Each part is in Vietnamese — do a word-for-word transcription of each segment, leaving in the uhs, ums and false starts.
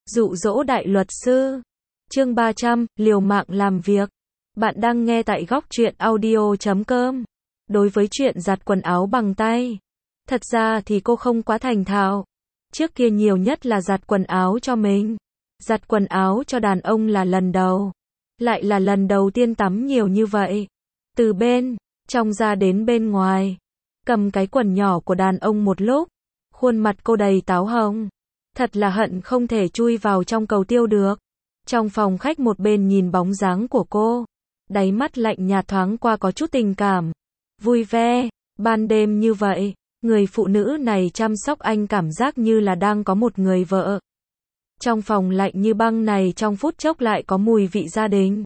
Dụ dỗ đại luật sư. Chương ba trăm, liều mạng làm việc. Bạn đang nghe tại góc truyện audio chấm com. Đối với chuyện giặt quần áo bằng tay, thật ra thì cô không quá thành thạo. Trước kia nhiều nhất là giặt quần áo cho mình. Giặt quần áo cho đàn ông là lần đầu. Lại là lần đầu tiên tắm nhiều như vậy. Từ bên trong ra đến bên ngoài. Cầm cái quần nhỏ của đàn ông một lúc. Khuôn mặt cô đầy táo hồng. Thật là hận không thể chui vào trong cầu tiêu được. Trong phòng khách một bên nhìn bóng dáng của cô. Đáy mắt lạnh nhạt thoáng qua có chút tình cảm. Vui vẻ, ban đêm như vậy, người phụ nữ này chăm sóc anh cảm giác như là đang có một người vợ. Trong phòng lạnh như băng này trong phút chốc lại có mùi vị gia đình.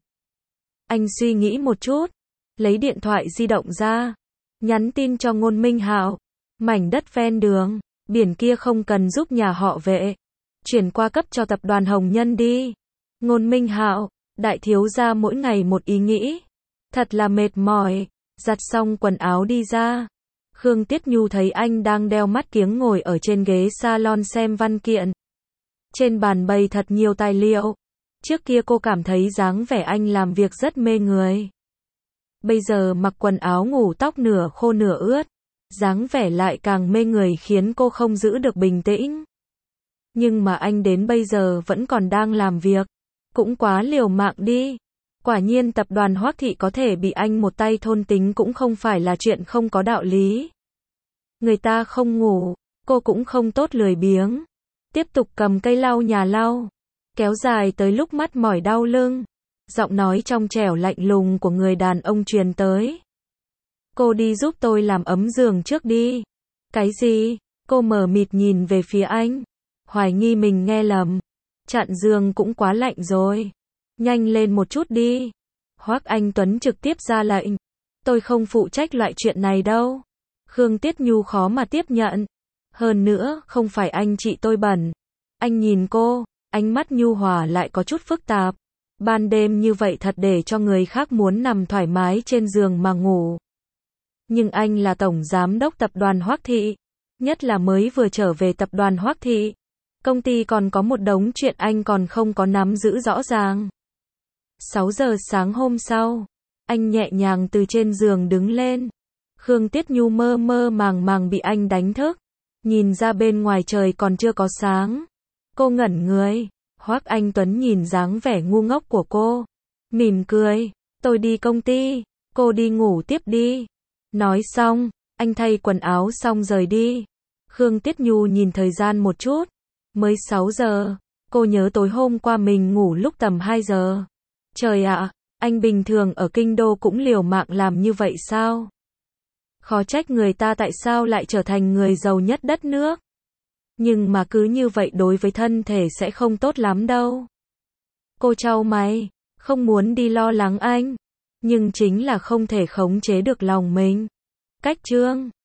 Anh suy nghĩ một chút, lấy điện thoại di động ra, nhắn tin cho Ngôn Minh Hạo. Mảnh đất ven đường, biển kia không cần giúp nhà họ Vệ. Chuyển qua cấp cho tập đoàn Hồng Nhân đi. Ngôn Minh Hạo, đại thiếu gia mỗi ngày một ý nghĩ. Thật là mệt mỏi. Giặt xong quần áo đi ra. Khương Tiết Nhu thấy anh đang đeo mắt kiếng ngồi ở trên ghế salon xem văn kiện. Trên bàn bày thật nhiều tài liệu. Trước kia cô cảm thấy dáng vẻ anh làm việc rất mê người. Bây giờ mặc quần áo ngủ tóc nửa khô nửa ướt. Dáng vẻ lại càng mê người khiến cô không giữ được bình tĩnh. Nhưng mà anh đến bây giờ vẫn còn đang làm việc. Cũng quá liều mạng đi. Quả nhiên tập đoàn Hoắc Thị có thể bị anh một tay thôn tính cũng không phải là chuyện không có đạo lý. Người ta không ngủ, cô cũng không tốt lười biếng. Tiếp tục cầm cây lau nhà lau. Kéo dài tới lúc mắt mỏi đau lưng. Giọng nói trong trẻo lạnh lùng của người đàn ông truyền tới. Cô đi giúp tôi làm ấm giường trước đi. Cái gì? Cô mờ mịt nhìn về phía anh. Hoài nghi mình nghe lầm. Chặn giường cũng quá lạnh rồi. Nhanh lên một chút đi. Hoắc Anh Tuấn trực tiếp ra lệnh. Tôi không phụ trách loại chuyện này đâu. Khương Tiết Nhu khó mà tiếp nhận. Hơn nữa, không phải anh chị tôi bẩn. Anh nhìn cô, ánh mắt nhu hòa lại có chút phức tạp. Ban đêm như vậy thật để cho người khác muốn nằm thoải mái trên giường mà ngủ. Nhưng anh là tổng giám đốc tập đoàn Hoắc Thị. Nhất là mới vừa trở về tập đoàn Hoắc Thị. Công ty còn có một đống chuyện anh còn không có nắm giữ rõ ràng. sáu giờ sáng hôm sau, anh nhẹ nhàng từ trên giường đứng lên. Khương Tiết Nhu mơ mơ màng màng bị anh đánh thức. Nhìn ra bên ngoài trời còn chưa có sáng. Cô ngẩn người. Hoắc Anh Tuấn nhìn dáng vẻ ngu ngốc của cô. Mỉm cười. Tôi đi công ty. Cô đi ngủ tiếp đi. Nói xong, anh thay quần áo xong rời đi. Khương Tiết Nhu nhìn thời gian một chút. Mới sáu giờ. Cô nhớ tối hôm qua mình ngủ lúc tầm hai giờ. Trời ạ, anh bình thường ở kinh đô cũng liều mạng làm như vậy sao? Khó trách người ta tại sao lại trở thành người giàu nhất đất nước. Nhưng mà cứ như vậy đối với thân thể sẽ không tốt lắm đâu. Cô chau mày, không muốn đi lo lắng anh. Nhưng chính là không thể khống chế được lòng mình. Cách chương